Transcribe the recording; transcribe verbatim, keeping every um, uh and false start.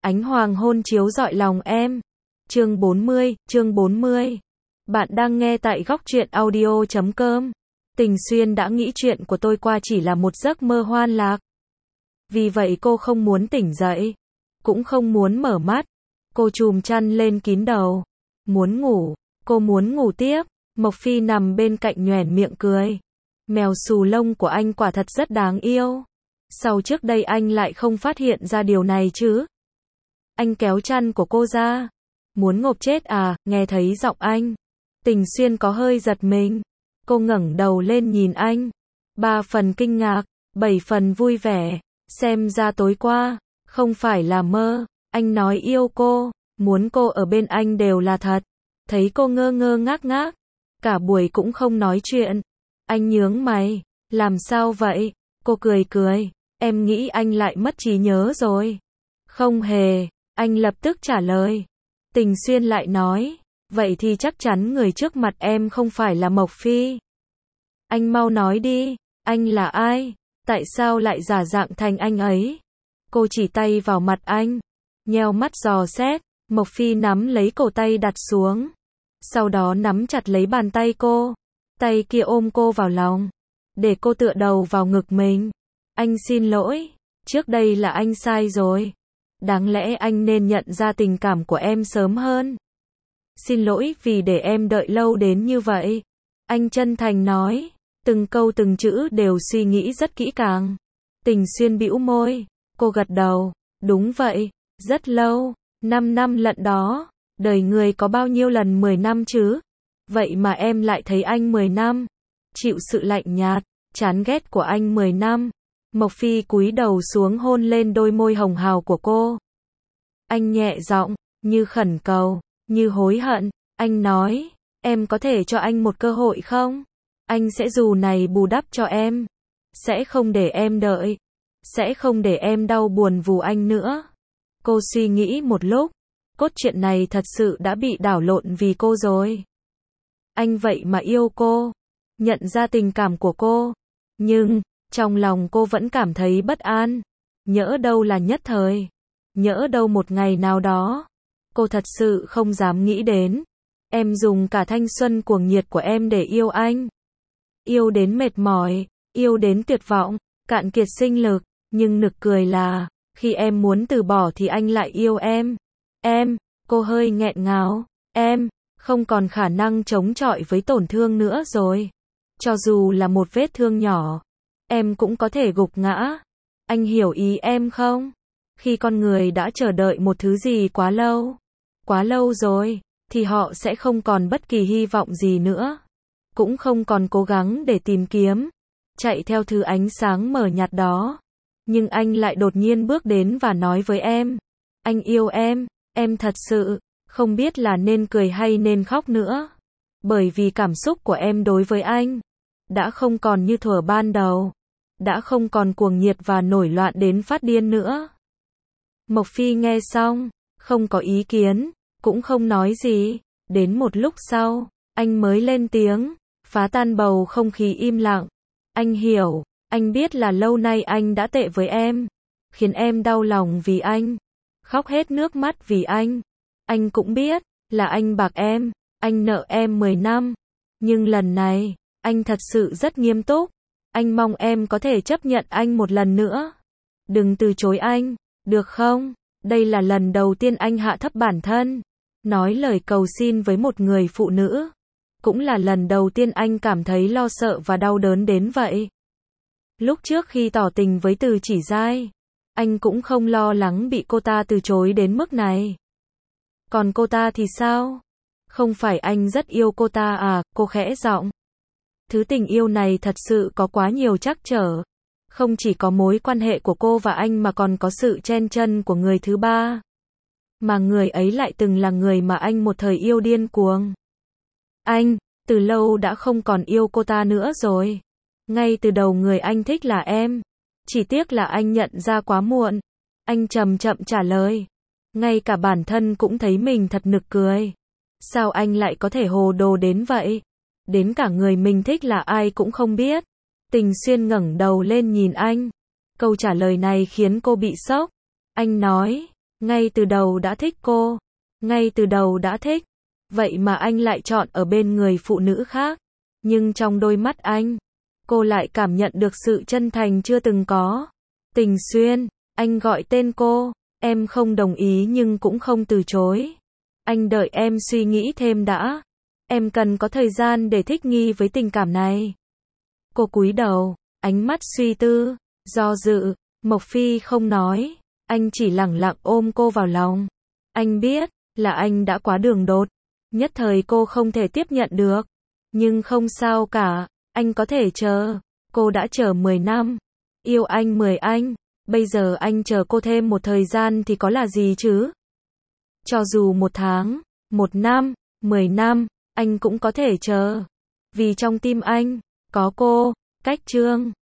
Ánh hoàng hôn chiếu rọi lòng em. Chương bốn mươi, chương bốn mươi. Bạn đang nghe tại góc truyện audio chấm com. Tình Xuyên đã nghĩ chuyện của tôi qua chỉ là một giấc mơ hoan lạc. Vì vậy cô không muốn tỉnh dậy, cũng không muốn mở mắt. Cô chùm chăn lên kín đầu. Muốn ngủ, cô muốn ngủ tiếp. Mộc Phi nằm bên cạnh nhoẻn miệng cười. Mèo xù lông của anh quả thật rất đáng yêu. Sao trước đây anh lại không phát hiện ra điều này chứ? Anh kéo chăn của cô ra. Muốn ngộp chết à? Nghe thấy giọng anh, Tình Xuyên có hơi giật mình. Cô ngẩng đầu lên nhìn anh. Ba phần kinh ngạc, bảy phần vui vẻ. Xem ra tối qua, không phải là mơ. Anh nói yêu cô, muốn cô ở bên anh đều là thật. Thấy cô ngơ ngơ ngác ngác, cả buổi cũng không nói chuyện. Anh nhướng mày, làm sao vậy? Cô cười cười, em nghĩ anh lại mất trí nhớ rồi. Không hề, anh lập tức trả lời. Tình Xuyên lại nói, vậy thì chắc chắn người trước mặt em không phải là Mộc Phi. Anh mau nói đi, anh là ai? Tại sao lại giả dạng thành anh ấy? Cô chỉ tay vào mặt anh, nheo mắt dò xét. Mộc Phi nắm lấy cổ tay đặt xuống, sau đó nắm chặt lấy bàn tay cô, tay kia ôm cô vào lòng, để cô tựa đầu vào ngực mình. Anh xin lỗi, trước đây là anh sai rồi. Đáng lẽ anh nên nhận ra tình cảm của em sớm hơn. Xin lỗi vì để em đợi lâu đến như vậy. Anh chân thành nói, từng câu từng chữ đều suy nghĩ rất kỹ càng. Tình Xuyên bĩu môi, cô gật đầu, đúng vậy, rất lâu, năm năm lận đó. Đời người có bao nhiêu lần mười năm chứ? Vậy mà em lại thấy anh mười năm. Chịu sự lạnh nhạt, chán ghét của anh mười năm. Mộc Phi cúi đầu xuống hôn lên đôi môi hồng hào của cô. Anh nhẹ giọng, như khẩn cầu, như hối hận. Anh nói, em có thể cho anh một cơ hội không? Anh sẽ dù này bù đắp cho em. Sẽ không để em đợi. Sẽ không để em đau buồn vì anh nữa. Cô suy nghĩ một lúc. Cốt truyện này thật sự đã bị đảo lộn vì cô rồi. Anh vậy mà yêu cô. Nhận ra tình cảm của cô. Nhưng, trong lòng cô vẫn cảm thấy bất an. Nhỡ đâu là nhất thời. Nhỡ đâu một ngày nào đó. Cô thật sự không dám nghĩ đến. Em dùng cả thanh xuân cuồng nhiệt của em để yêu anh. Yêu đến mệt mỏi. Yêu đến tuyệt vọng. Cạn kiệt sinh lực. Nhưng nực cười là, khi em muốn từ bỏ thì anh lại yêu em. Em, cô hơi nghẹn ngào. Em, không còn khả năng chống chọi với tổn thương nữa rồi. Cho dù là một vết thương nhỏ, em cũng có thể gục ngã. Anh hiểu ý em không? Khi con người đã chờ đợi một thứ gì quá lâu, quá lâu rồi, thì họ sẽ không còn bất kỳ hy vọng gì nữa. Cũng không còn cố gắng để tìm kiếm, chạy theo thứ ánh sáng mờ nhạt đó. Nhưng anh lại đột nhiên bước đến và nói với em, anh yêu em. Em thật sự không biết là nên cười hay nên khóc nữa. Bởi vì cảm xúc của em đối với anh đã không còn như thuở ban đầu. Đã không còn cuồng nhiệt và nổi loạn đến phát điên nữa. Mộc Phi nghe xong, không có ý kiến, cũng không nói gì. Đến một lúc sau, anh mới lên tiếng, phá tan bầu không khí im lặng. Anh hiểu, anh biết là lâu nay anh đã tệ với em, khiến em đau lòng vì anh, khóc hết nước mắt vì anh. Anh cũng biết là anh bạc em, anh nợ em mười năm. Nhưng lần này, anh thật sự rất nghiêm túc. Anh mong em có thể chấp nhận anh một lần nữa. Đừng từ chối anh, được không? Đây là lần đầu tiên anh hạ thấp bản thân, nói lời cầu xin với một người phụ nữ. Cũng là lần đầu tiên anh cảm thấy lo sợ và đau đớn đến vậy. Lúc trước khi tỏ tình với Từ Chỉ Giai, anh cũng không lo lắng bị cô ta từ chối đến mức này. Còn cô ta thì sao? Không phải anh rất yêu cô ta à? Cô khẽ giọng. Thứ tình yêu này thật sự có quá nhiều trắc trở. Không chỉ có mối quan hệ của cô và anh mà còn có sự chen chân của người thứ ba. Mà người ấy lại từng là người mà anh một thời yêu điên cuồng. Anh, từ lâu đã không còn yêu cô ta nữa rồi. Ngay từ đầu người anh thích là em. Chỉ tiếc là anh nhận ra quá muộn. Anh chậm chậm trả lời. Ngay cả bản thân cũng thấy mình thật nực cười. Sao anh lại có thể hồ đồ đến vậy? Đến cả người mình thích là ai cũng không biết. Tình Xuyên ngẩng đầu lên nhìn anh. Câu trả lời này khiến cô bị sốc. Anh nói, Ngay từ đầu đã thích cô. Ngay từ đầu đã thích. Vậy mà anh lại chọn ở bên người phụ nữ khác. Nhưng trong đôi mắt anh, cô lại cảm nhận được sự chân thành chưa từng có. Tình Xuyên, anh gọi tên cô. Em không đồng ý nhưng cũng không từ chối. Anh đợi em suy nghĩ thêm đã. Em cần có thời gian để thích nghi với tình cảm này. Cô cúi đầu, ánh mắt suy tư, do dự. Mộc Phi không nói. Anh chỉ lẳng lặng ôm cô vào lòng. Anh biết là anh đã quá đường đột. Nhất thời cô không thể tiếp nhận được. Nhưng không sao cả. Anh có thể chờ. Cô đã chờ mười năm. Yêu anh mười anh. Bây giờ anh chờ cô thêm một thời gian thì có là gì chứ? Cho dù một tháng, một năm, mười năm, anh cũng có thể chờ. Vì trong tim anh, có cô. Cách Trương.